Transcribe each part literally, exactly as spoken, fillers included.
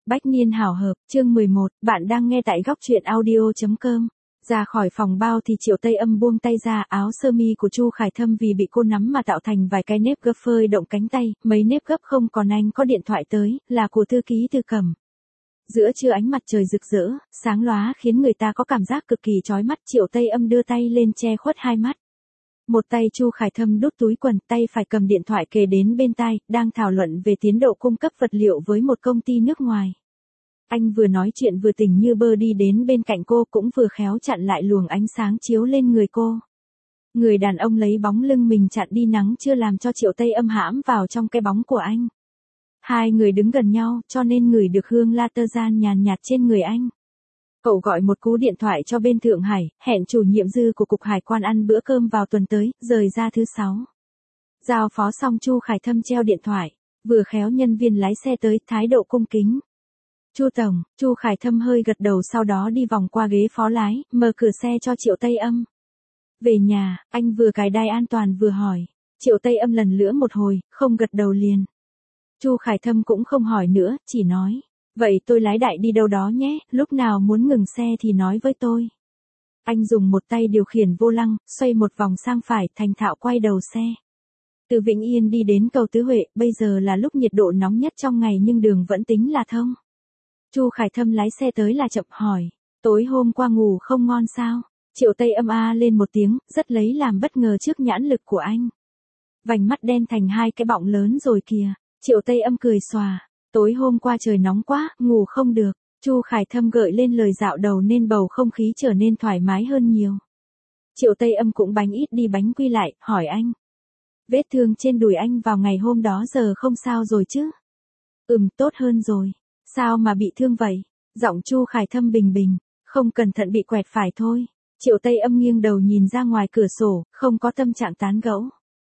Bách niên hảo hợp, chương mười một, bạn đang nghe tại góc truyện audio chấm com. Ra khỏi phòng bao thì Triệu Tây Âm buông tay ra, áo sơ mi của Chu Khải Thâm vì bị cô nắm mà tạo thành vài cái nếp gấp phơi động cánh tay, mấy nếp gấp không còn anh có điện thoại tới, là của thư ký Tư Cẩm. Giữa trưa ánh mặt trời rực rỡ, sáng lóa khiến người ta có cảm giác cực kỳ chói mắt. Triệu Tây Âm đưa tay lên che khuất hai mắt. Một tay Chu Khải Thâm đút túi quần, tay phải cầm điện thoại kề đến bên tai, đang thảo luận về tiến độ cung cấp vật liệu với một công ty nước ngoài. Anh vừa nói chuyện vừa tỉnh như bơ đi đến bên cạnh cô, cũng vừa khéo chặn lại luồng ánh sáng chiếu lên người cô. Người đàn ông lấy bóng lưng mình chặn đi nắng chưa làm cho Triệu Tây Âm hãm vào trong cái bóng của anh. Hai người đứng gần nhau, cho nên ngửi được hương la tơ gian nhàn nhạt trên người anh. Cậu gọi một cú điện thoại cho bên Thượng Hải, hẹn chủ nhiệm dư của Cục Hải quan ăn bữa cơm vào tuần tới, rời ra thứ sáu. Giao phó xong Chu Khải Thâm treo điện thoại, vừa khéo nhân viên lái xe tới, thái độ cung kính. Chu Tổng, Chu Khải Thâm hơi gật đầu, sau đó đi vòng qua ghế phó lái, mở cửa xe cho Triệu Tây Âm. Về nhà, anh vừa cài đai an toàn vừa hỏi. Triệu Tây Âm lần lữa một hồi, không gật đầu liền. Chu Khải Thâm cũng không hỏi nữa, chỉ nói. Vậy tôi lái đại đi đâu đó nhé, lúc nào muốn ngừng xe thì nói với tôi. Anh dùng một tay điều khiển vô lăng, xoay một vòng sang phải, thành thạo quay đầu xe. Từ Vĩnh Yên đi đến cầu Tứ Huệ, bây giờ là lúc nhiệt độ nóng nhất trong ngày nhưng đường vẫn tính là thông. Chu Khải Thâm lái xe tới là chậm hỏi, tối hôm qua ngủ không ngon sao? Triệu Tây Âm a lên một tiếng, rất lấy làm bất ngờ trước nhãn lực của anh. Vành mắt đen thành hai cái bọng lớn rồi kìa. Triệu Tây Âm cười xòa. Tối hôm qua trời nóng quá, ngủ không được. Chu Khải Thâm gợi lên lời dạo đầu nên bầu không khí trở nên thoải mái hơn nhiều. Triệu Tây Âm cũng bánh ít đi bánh quy lại, hỏi anh. Vết thương trên đùi anh vào ngày hôm đó giờ không sao rồi chứ? Ừm, tốt hơn rồi. Sao mà bị thương vậy? Giọng Chu Khải Thâm bình bình, không cẩn thận bị quẹt phải thôi. Triệu Tây Âm nghiêng đầu nhìn ra ngoài cửa sổ, không có tâm trạng tán gẫu.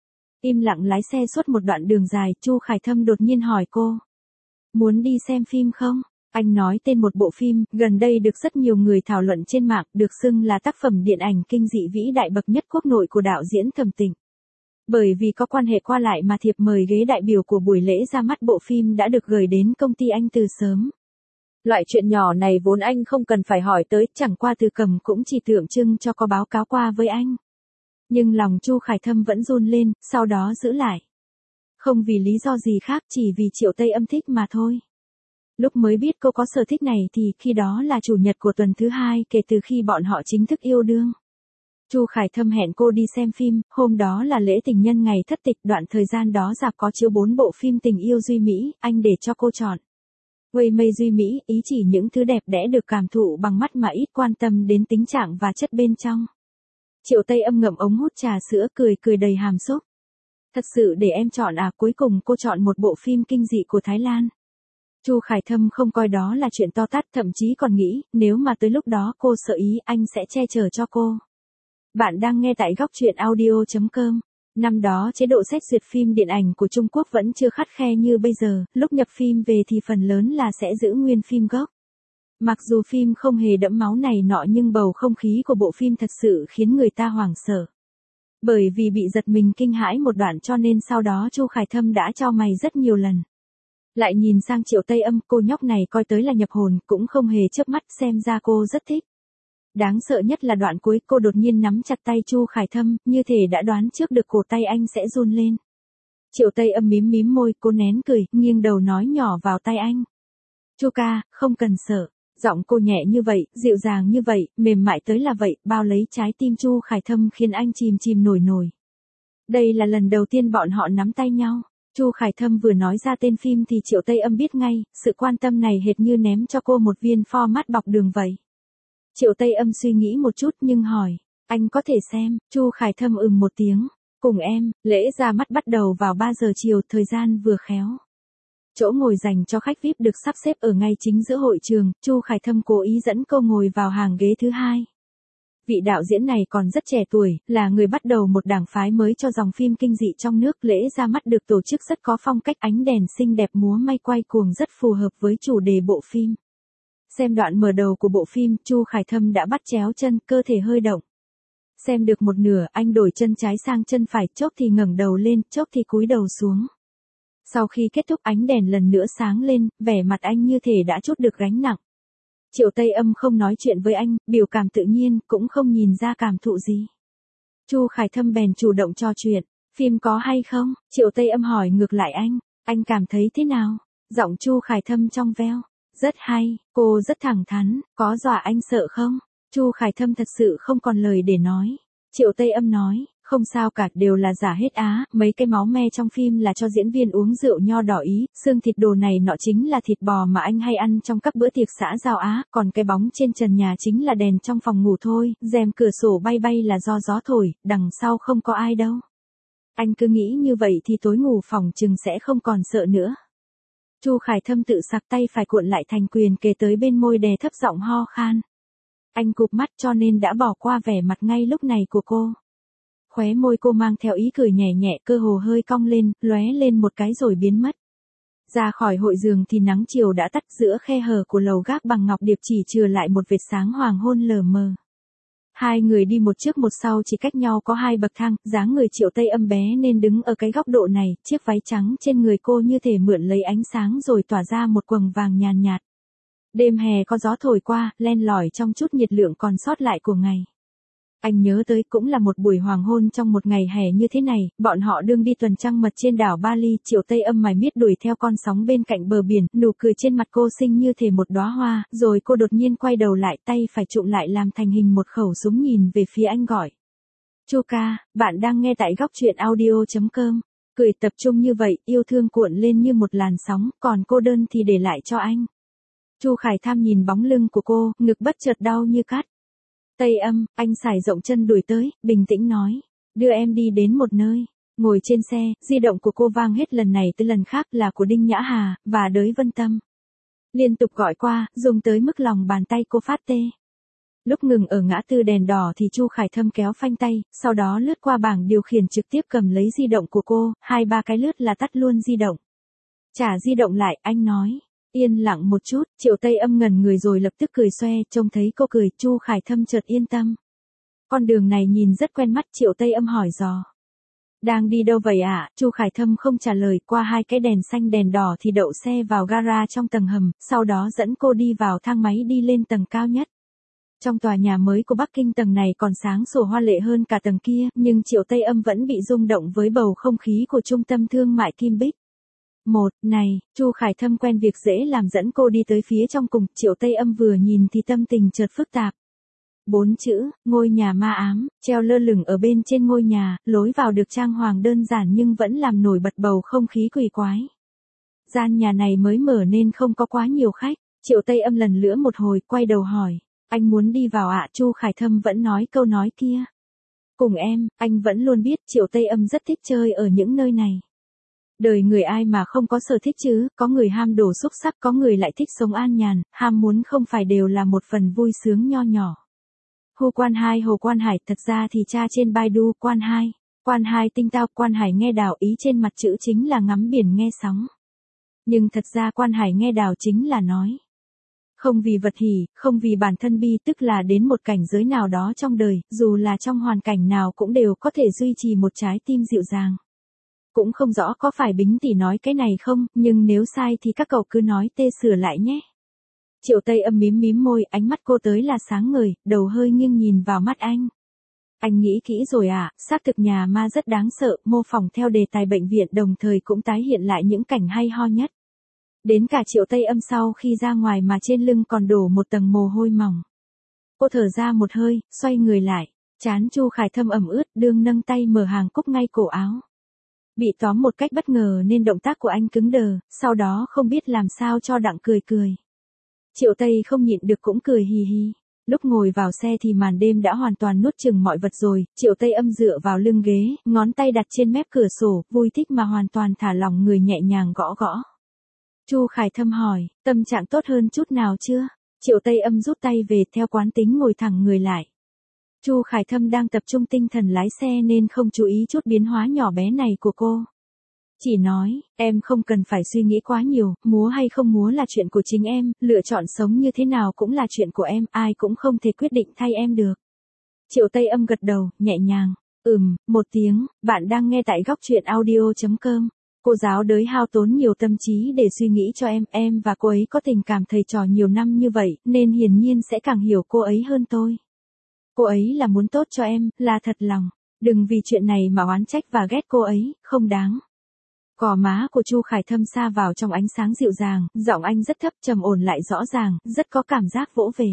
Im lặng lái xe suốt một đoạn đường dài, Chu Khải Thâm đột nhiên hỏi cô. Muốn đi xem phim không? Anh nói tên một bộ phim, gần đây được rất nhiều người thảo luận trên mạng, được xưng là tác phẩm điện ảnh kinh dị vĩ đại bậc nhất quốc nội của đạo diễn Thẩm Tịnh. Bởi vì có quan hệ qua lại mà thiệp mời ghế đại biểu của buổi lễ ra mắt bộ phim đã được gửi đến công ty anh từ sớm. Loại chuyện nhỏ này vốn anh không cần phải hỏi tới, chẳng qua Từ Cẩm cũng chỉ tượng trưng cho có báo cáo qua với anh. Nhưng lòng Chu Khải Thâm vẫn run lên, sau đó giữ lại. Không vì lý do gì khác, chỉ vì Triệu Tây Âm thích mà thôi. Lúc mới biết cô có sở thích này thì khi đó là chủ nhật của tuần thứ hai kể từ khi bọn họ chính thức yêu đương. Chu Khải Thâm hẹn cô đi xem phim, hôm đó là lễ tình nhân ngày thất tịch, đoạn thời gian đó rạp có chiếu bốn bộ phim tình yêu Duy Mỹ, anh để cho cô chọn. Quây mây Duy Mỹ, ý chỉ những thứ đẹp đẽ được cảm thụ bằng mắt mà ít quan tâm đến tính trạng và chất bên trong. Triệu Tây Âm ngậm ống hút trà sữa, cười cười đầy hàm xúc. Thật sự để em chọn à? Cuối cùng cô chọn một bộ phim kinh dị của Thái Lan. Chu Khải Thâm không coi đó là chuyện to tát, thậm chí còn nghĩ, nếu mà tới lúc đó cô sợ ý, anh sẽ che chở cho cô. Bạn đang nghe tại góc truyện audio chấm com. Năm đó chế độ xét duyệt phim điện ảnh của Trung Quốc vẫn chưa khắt khe như bây giờ, lúc nhập phim về thì phần lớn là sẽ giữ nguyên phim gốc. Mặc dù phim không hề đẫm máu này nọ nhưng bầu không khí của bộ phim thật sự khiến người ta hoảng sợ. Bởi vì bị giật mình kinh hãi một đoạn cho nên sau đó Chu Khải Thâm đã cho mày rất nhiều lần. Lại nhìn sang Triệu Tây Âm, cô nhóc này coi tới là nhập hồn, cũng không hề chớp mắt, xem ra cô rất thích. Đáng sợ nhất là đoạn cuối, cô đột nhiên nắm chặt tay Chu Khải Thâm, như thể đã đoán trước được cổ tay anh sẽ run lên. Triệu Tây Âm mím mím môi, cô nén cười, nghiêng đầu nói nhỏ vào tai anh. Chu ca, không cần sợ. Giọng cô nhẹ như vậy, dịu dàng như vậy, mềm mại tới là vậy, bao lấy trái tim Chu Khải Thâm khiến anh chìm chìm nổi nổi. Đây là lần đầu tiên bọn họ nắm tay nhau. Chu Khải Thâm vừa nói ra tên phim thì Triệu Tây Âm biết ngay, sự quan tâm này hệt như ném cho cô một viên format bọc đường vậy. Triệu Tây Âm suy nghĩ một chút nhưng hỏi, anh có thể xem? Chu Khải Thâm ừm một tiếng, cùng em. Lễ ra mắt bắt đầu vào ba giờ chiều, thời gian vừa khéo. Chỗ ngồi dành cho khách vi ai pi được sắp xếp ở ngay chính giữa hội trường, Chu Khải Thâm cố ý dẫn cô ngồi vào hàng ghế thứ hai. Vị đạo diễn này còn rất trẻ tuổi, là người bắt đầu một đảng phái mới cho dòng phim kinh dị trong nước. Lễ ra mắt được tổ chức rất có phong cách, ánh đèn xinh đẹp múa may quay cuồng rất phù hợp với chủ đề bộ phim. Xem đoạn mở đầu của bộ phim, Chu Khải Thâm đã bắt chéo chân, cơ thể hơi động. Xem được một nửa, anh đổi chân trái sang chân phải, chốc thì ngẩng đầu lên, chốc thì cúi đầu xuống. Sau khi kết thúc ánh đèn lần nữa sáng lên, vẻ mặt anh như thể đã trút được gánh nặng. Triệu Tây Âm không nói chuyện với anh, biểu cảm tự nhiên, cũng không nhìn ra cảm thụ gì. Chu Khải Thâm bèn chủ động trò chuyện, phim có hay không? Triệu Tây Âm hỏi ngược lại anh, anh cảm thấy thế nào? Giọng Chu Khải Thâm trong veo, rất hay, cô rất thẳng thắn, có dọa anh sợ không? Chu Khải Thâm thật sự không còn lời để nói. Triệu Tây Âm nói, không sao cả, đều là giả hết á, mấy cái máu me trong phim là cho diễn viên uống rượu nho đỏ ý, xương thịt đồ này nọ chính là thịt bò mà anh hay ăn trong các bữa tiệc xã giao á, còn cái bóng trên trần nhà chính là đèn trong phòng ngủ thôi, rèm cửa sổ bay bay là do gió thổi, đằng sau không có ai đâu. Anh cứ nghĩ như vậy thì tối ngủ phòng chừng sẽ không còn sợ nữa. Chu Khải Thâm tự sặc tay phải cuộn lại thành quyền kề tới bên môi đè thấp giọng ho khan. Anh cụp mắt cho nên đã bỏ qua vẻ mặt ngay lúc này của cô. Khóe môi cô mang theo ý cười nhẹ nhẹ, cơ hồ hơi cong lên, lóe lên một cái rồi biến mất. Ra khỏi hội giường thì nắng chiều đã tắt, giữa khe hở của lầu gác bằng ngọc điệp chỉ chừa lại một vệt sáng hoàng hôn lờ mờ. Hai người đi một trước một sau chỉ cách nhau có hai bậc thang, dáng người Triệu Tây Âm bé nên đứng ở cái góc độ này, chiếc váy trắng trên người cô như thể mượn lấy ánh sáng rồi tỏa ra một quầng vàng nhàn nhạt. Đêm hè có gió thổi qua, len lỏi trong chút nhiệt lượng còn sót lại của ngày. Anh nhớ tới cũng là một buổi hoàng hôn trong một ngày hè như thế này, bọn họ đương đi tuần trăng mật trên đảo Bali, Triệu Tây Âm mải miết đuổi theo con sóng bên cạnh bờ biển, nụ cười trên mặt cô xinh như thể một đóa hoa, rồi cô đột nhiên quay đầu lại, tay phải trụm lại làm thành hình một khẩu súng nhìn về phía anh gọi. Chu ca, bạn đang nghe tại góc truyện audio chấm com. Cười tập trung như vậy, yêu thương cuộn lên như một làn sóng, còn cô đơn thì để lại cho anh. Chu Khải Tham nhìn bóng lưng của cô, ngực bất chợt đau như cắt. Tây Âm, anh sải rộng chân đuổi tới, bình tĩnh nói, đưa em đi đến một nơi. Ngồi trên xe, di động của cô vang hết lần này tới lần khác là của Đinh Nhã Hà, và Đới Vân Tâm. Liên tục gọi qua, dùng tới mức lòng bàn tay cô phát tê. Lúc ngừng ở ngã tư đèn đỏ thì Chu Khải Thâm kéo phanh tay, sau đó lướt qua bảng điều khiển trực tiếp cầm lấy di động của cô, hai ba cái lướt là tắt luôn di động. Trả di động lại, anh nói. Yên lặng một chút, Triệu Tây Âm ngẩn người rồi lập tức cười xoe, trông thấy cô cười, Chu Khải Thâm chợt yên tâm. Con đường này nhìn rất quen mắt, Triệu Tây Âm hỏi dò. Đang đi đâu vậy ạ? À? Chu Khải Thâm không trả lời, qua hai cái đèn xanh đèn đỏ thì đậu xe vào gara trong tầng hầm, sau đó dẫn cô đi vào thang máy đi lên tầng cao nhất. Trong tòa nhà mới của Bắc Kinh tầng này còn sáng sủa hoa lệ hơn cả tầng kia, nhưng Triệu Tây Âm vẫn bị rung động với bầu không khí của trung tâm thương mại Kim Bích. Một, này, Chu Khải Thâm quen việc dễ làm dẫn cô đi tới phía trong cùng, Triệu Tây Âm vừa nhìn thì tâm tình chợt phức tạp. Bốn chữ, ngôi nhà ma ám, treo lơ lửng ở bên trên ngôi nhà, lối vào được trang hoàng đơn giản nhưng vẫn làm nổi bật bầu không khí quỷ quái. Gian nhà này mới mở nên không có quá nhiều khách, Triệu Tây Âm lần lữa một hồi, quay đầu hỏi, anh muốn đi vào ạ? À? Chu Khải Thâm vẫn nói câu nói kia. Cùng em, anh vẫn luôn biết Triệu Tây Âm rất thích chơi ở những nơi này. Đời người ai mà không có sở thích chứ, có người ham đồ xúc xắc, có người lại thích sống an nhàn, ham muốn không phải đều là một phần vui sướng nho nhỏ. Hu Quan Hai Hồ Quan Hải, thật ra thì tra trên Baidu, Quan Hai, Quan Hai tinh tao, Quan Hải nghe đảo, ý trên mặt chữ chính là ngắm biển nghe sóng. Nhưng thật ra Quan Hải nghe đảo chính là nói. Không vì vật hỷ, không vì bản thân bi, tức là đến một cảnh giới nào đó trong đời, dù là trong hoàn cảnh nào cũng đều có thể duy trì một trái tim dịu dàng. Cũng không rõ có phải Bính tỷ nói cái này không, nhưng nếu sai thì các cậu cứ nói tê sửa lại nhé. Triệu Tây Âm mím mím môi, ánh mắt cô tới là sáng ngời, đầu hơi nghiêng nhìn vào mắt anh. Anh nghĩ kỹ rồi à, xác thực nhà ma rất đáng sợ, mô phỏng theo đề tài bệnh viện đồng thời cũng tái hiện lại những cảnh hay ho nhất. Đến cả Triệu Tây Âm sau khi ra ngoài mà trên lưng còn đổ một tầng mồ hôi mỏng. Cô thở ra một hơi, xoay người lại, trán Chu Khải Thâm ẩm ướt, đương nâng tay mở hàng cúc ngay cổ áo. Bị tóm một cách bất ngờ nên động tác của anh cứng đờ, sau đó không biết làm sao cho đặng cười cười. Triệu Tây không nhịn được cũng cười hì hì. Lúc ngồi vào xe thì màn đêm đã hoàn toàn nuốt chửng mọi vật rồi, Triệu Tây Âm dựa vào lưng ghế, ngón tay đặt trên mép cửa sổ, vui thích mà hoàn toàn thả lỏng người nhẹ nhàng gõ gõ. Chu Khải Thâm hỏi, tâm trạng tốt hơn chút nào chưa? Triệu Tây Âm rút tay về, theo quán tính ngồi thẳng người lại. Chu Khải Thâm đang tập trung tinh thần lái xe nên không chú ý chút biến hóa nhỏ bé này của cô. Chỉ nói, em không cần phải suy nghĩ quá nhiều, múa hay không múa là chuyện của chính em, lựa chọn sống như thế nào cũng là chuyện của em, ai cũng không thể quyết định thay em được. Triệu Tây Âm gật đầu, nhẹ nhàng, ừm, một tiếng, bạn đang nghe tại góc truyện audio chấm com. Cô giáo đới hao tốn nhiều tâm trí để suy nghĩ cho em, em và cô ấy có tình cảm thầy trò nhiều năm như vậy, nên hiển nhiên sẽ càng hiểu cô ấy hơn tôi. Cô ấy là muốn tốt cho em, là thật lòng. Đừng vì chuyện này mà oán trách và ghét cô ấy, không đáng. Gò má của Chu Khải Thâm sa vào trong ánh sáng dịu dàng, giọng anh rất thấp trầm ổn lại rõ ràng, rất có cảm giác vỗ về.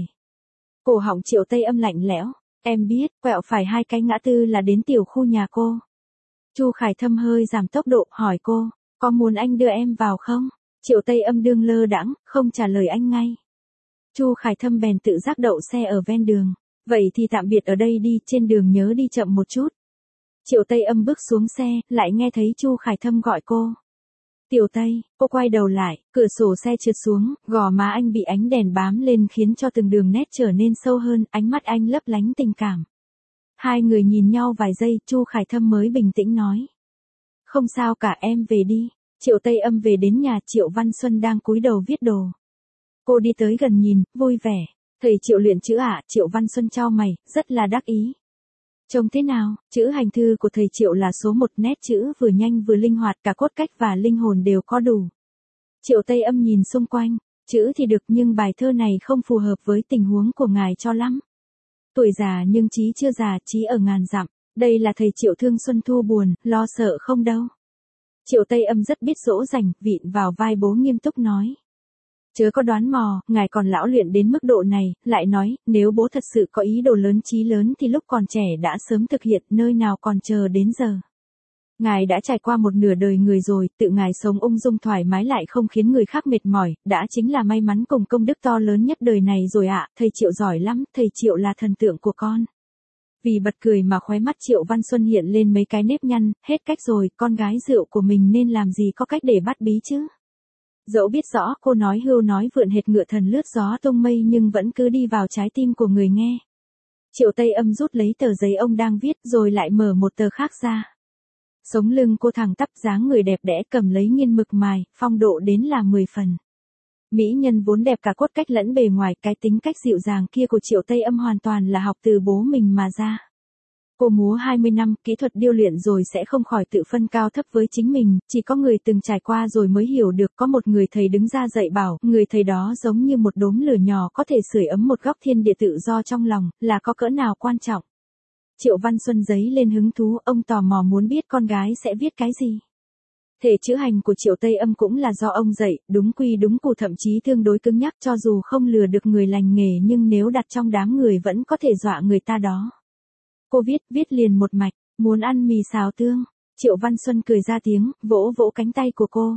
Cổ họng Triệu Tây Âm lạnh lẽo, em biết, quẹo phải hai cái ngã tư là đến tiểu khu nhà cô. Chu Khải Thâm hơi giảm tốc độ, hỏi cô, có muốn anh đưa em vào không? Triệu Tây Âm đương lơ đãng, không trả lời anh ngay. Chu Khải Thâm bèn tự giác đậu xe ở ven đường, vậy thì tạm biệt ở đây đi, trên đường nhớ đi chậm một chút. Triệu Tây Âm bước xuống xe, lại nghe thấy Chu Khải Thâm gọi cô. Tiểu Tây, cô quay đầu lại, cửa sổ xe trượt xuống, gò má anh bị ánh đèn bám lên khiến cho từng đường nét trở nên sâu hơn, ánh mắt anh lấp lánh tình cảm. Hai người nhìn nhau vài giây, Chu Khải Thâm mới bình tĩnh nói. Không sao cả, em về đi. Triệu Tây Âm về đến nhà, Triệu Văn Xuân đang cúi đầu viết đồ. Cô đi tới gần nhìn, vui vẻ. Thầy Triệu luyện chữ ạ, à? Triệu Văn Xuân chau mày, rất là đắc ý. Trông thế nào, chữ hành thư của thầy Triệu là số một, nét chữ vừa nhanh vừa linh hoạt, cả cốt cách và linh hồn đều có đủ. Triệu Tây Âm nhìn xung quanh, chữ thì được nhưng bài thơ này không phù hợp với tình huống của ngài cho lắm. Tuổi già nhưng trí chưa già, trí ở ngàn dặm, đây là thầy Triệu thương xuân thu buồn, lo sợ không đâu. Triệu Tây Âm rất biết dỗ dành, vịn vào vai bố nghiêm túc nói. Chớ có đoán mò, ngài còn lão luyện đến mức độ này, lại nói, nếu bố thật sự có ý đồ lớn chí lớn thì lúc còn trẻ đã sớm thực hiện, nơi nào còn chờ đến giờ. Ngài đã trải qua một nửa đời người rồi, tự ngài sống ung dung thoải mái lại không khiến người khác mệt mỏi, đã chính là may mắn cùng công đức to lớn nhất đời này rồi ạ, thầy Triệu giỏi lắm, thầy Triệu là thần tượng của con. Vì bật cười mà khóe mắt Triệu Văn Xuân hiện lên mấy cái nếp nhăn, hết cách rồi, con gái rượu của mình nên làm gì có cách để bắt bí chứ. Dẫu biết rõ cô nói hưu nói vượn hệt ngựa thần lướt gió tung mây nhưng vẫn cứ đi vào trái tim của người nghe. Triệu Tây Âm rút lấy tờ giấy ông đang viết rồi lại mở một tờ khác ra. Sống lưng cô thẳng tắp, dáng người đẹp đẽ, cầm lấy nghiên mực mài, phong độ đến là mười phần. Mỹ nhân vốn đẹp cả cốt cách lẫn bề ngoài, cái tính cách dịu dàng kia của Triệu Tây Âm hoàn toàn là học từ bố mình mà ra. Cô múa hai mươi năm, kỹ thuật điêu luyện rồi sẽ không khỏi tự phân cao thấp với chính mình, chỉ có người từng trải qua rồi mới hiểu được, có một người thầy đứng ra dạy bảo, người thầy đó giống như một đốm lửa nhỏ có thể sưởi ấm một góc thiên địa tự do trong lòng, là có cỡ nào quan trọng. Triệu Văn Xuân giấy lên hứng thú, ông tò mò muốn biết con gái sẽ viết cái gì. Thể chữ hành của Triệu Tây Âm cũng là do ông dạy, đúng quy đúng củ, thậm chí tương đối cứng nhắc, cho dù không lừa được người lành nghề nhưng nếu đặt trong đám người vẫn có thể dọa người ta đó. Cô viết, viết liền một mạch, muốn ăn mì xào tương. Triệu Văn Xuân cười ra tiếng, vỗ vỗ cánh tay của cô.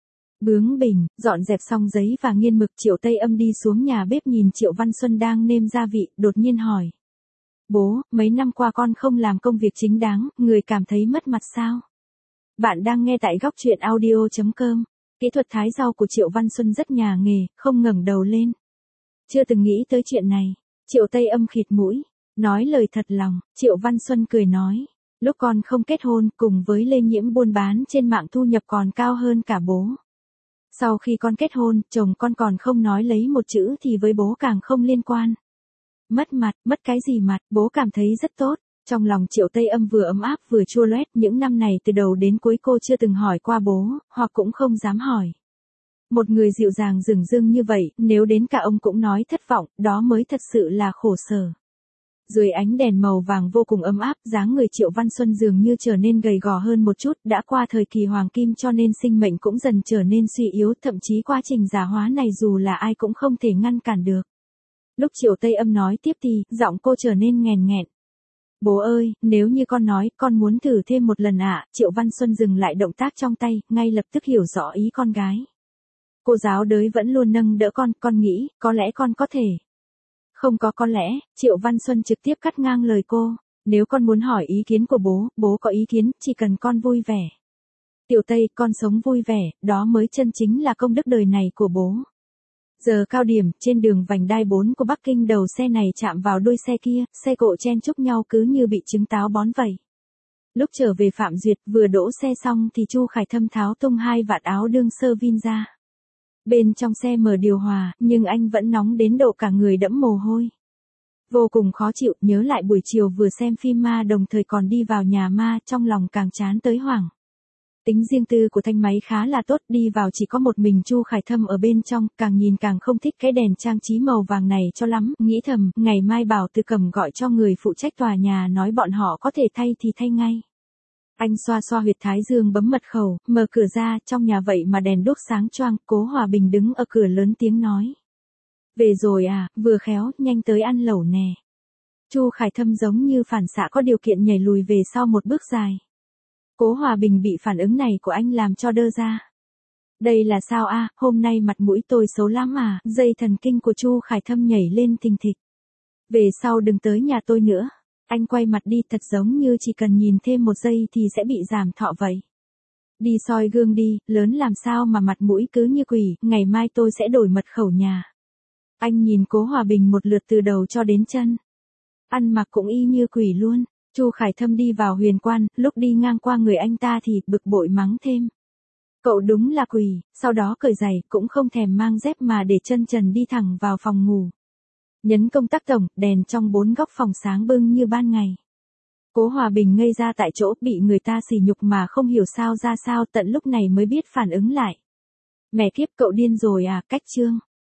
Bướng bỉnh, dọn dẹp xong giấy và nghiên mực, Triệu Tây Âm đi xuống nhà bếp nhìn Triệu Văn Xuân đang nêm gia vị, đột nhiên hỏi. Bố, mấy năm qua con không làm công việc chính đáng, người cảm thấy mất mặt sao? Bạn đang nghe tại góc truyện audio chấm com. Kỹ thuật thái rau của Triệu Văn Xuân rất nhà nghề, không ngẩng đầu lên. Chưa từng nghĩ tới chuyện này. Triệu Tây Âm khịt mũi. Nói lời thật lòng, Triệu Văn Xuân cười nói. Lúc con không kết hôn, cùng với lây nhiễm buôn bán trên mạng thu nhập còn cao hơn cả bố. Sau khi con kết hôn, chồng con còn không nói lấy một chữ thì với bố càng không liên quan. Mất mặt, mất cái gì mặt, bố cảm thấy rất tốt. Trong lòng Triệu Tây Âm vừa ấm áp vừa chua loét, những năm này từ đầu đến cuối cô chưa từng hỏi qua bố, hoặc cũng không dám hỏi. Một người dịu dàng dửng dưng như vậy, nếu đến cả ông cũng nói thất vọng, đó mới thật sự là khổ sở. Dưới ánh đèn màu vàng vô cùng ấm áp, dáng người Triệu Văn Xuân dường như trở nên gầy gò hơn một chút, đã qua thời kỳ hoàng kim cho nên sinh mệnh cũng dần trở nên suy yếu, thậm chí quá trình già hóa này dù là ai cũng không thể ngăn cản được. Lúc Triệu Tây Âm nói tiếp thì, giọng cô trở nên nghèn nghẹn. Bố ơi, nếu như con nói, con muốn thử thêm một lần ạ. À? Triệu Văn Xuân dừng lại động tác trong tay, ngay lập tức hiểu rõ ý con gái. Cô giáo đới vẫn luôn nâng đỡ con, con nghĩ, có lẽ con có thể. Không có có lẽ, Triệu Văn Xuân trực tiếp cắt ngang lời cô. Nếu con muốn hỏi ý kiến của bố, bố có ý kiến, chỉ cần con vui vẻ. Tiểu Tây, con sống vui vẻ, đó mới chân chính là công đức đời này của bố. Giờ cao điểm, trên đường vành đai bốn của Bắc Kinh, đầu xe này chạm vào đuôi xe kia, xe cộ chen chúc nhau cứ như bị trứng táo bón vậy. Lúc trở về Phạm Duyệt, vừa đỗ xe xong thì Chu Khải Thâm tháo tung hai vạt áo đương sơ vin ra. Bên trong xe mở điều hòa, nhưng anh vẫn nóng đến độ cả người đẫm mồ hôi. Vô cùng khó chịu, nhớ lại buổi chiều vừa xem phim ma đồng thời còn đi vào nhà ma, trong lòng càng chán tới hoảng. Tính riêng tư của thanh máy khá là tốt, đi vào chỉ có một mình Chu Khải Thâm ở bên trong, càng nhìn càng không thích cái đèn trang trí màu vàng này cho lắm, nghĩ thầm, ngày mai bảo Từ Cầm gọi cho người phụ trách tòa nhà nói bọn họ có thể thay thì thay ngay. Anh xoa xoa huyệt thái dương bấm mật khẩu, mở cửa ra, trong nhà vậy mà đèn đuốc sáng choang, Cố Hòa Bình đứng ở cửa lớn tiếng nói. Về rồi à, vừa khéo, nhanh tới ăn lẩu nè. Chu Khải Thâm giống như phản xạ có điều kiện nhảy lùi về sau một bước dài. Cố Hòa Bình bị phản ứng này của anh làm cho đơ ra. Đây là sao a, hôm nay mặt mũi tôi xấu lắm à, dây thần kinh của Chu Khải Thâm nhảy lên thình thịch. Về sau đừng tới nhà tôi nữa. Anh quay mặt đi, thật giống như chỉ cần nhìn thêm một giây thì sẽ bị giảm thọ vậy. Đi soi gương đi, lớn làm sao mà mặt mũi cứ như quỷ, ngày mai tôi sẽ đổi mật khẩu nhà. Anh nhìn Cố Hòa Bình một lượt từ đầu cho đến chân. Ăn mặc cũng y như quỷ luôn. Chu Khải Thâm đi vào Huyền Quan, lúc đi ngang qua người anh ta thì bực bội mắng thêm. Cậu đúng là quỷ, sau đó cởi giày, cũng không thèm mang dép mà để chân trần đi thẳng vào phòng ngủ. Nhấn công tắc tổng, đèn trong bốn góc phòng sáng bưng như ban ngày. Cố Hòa Bình ngây ra tại chỗ, bị người ta sỉ nhục mà không hiểu sao ra sao, tận lúc này mới biết phản ứng lại. Mẹ kiếp, cậu điên rồi à, cách trương.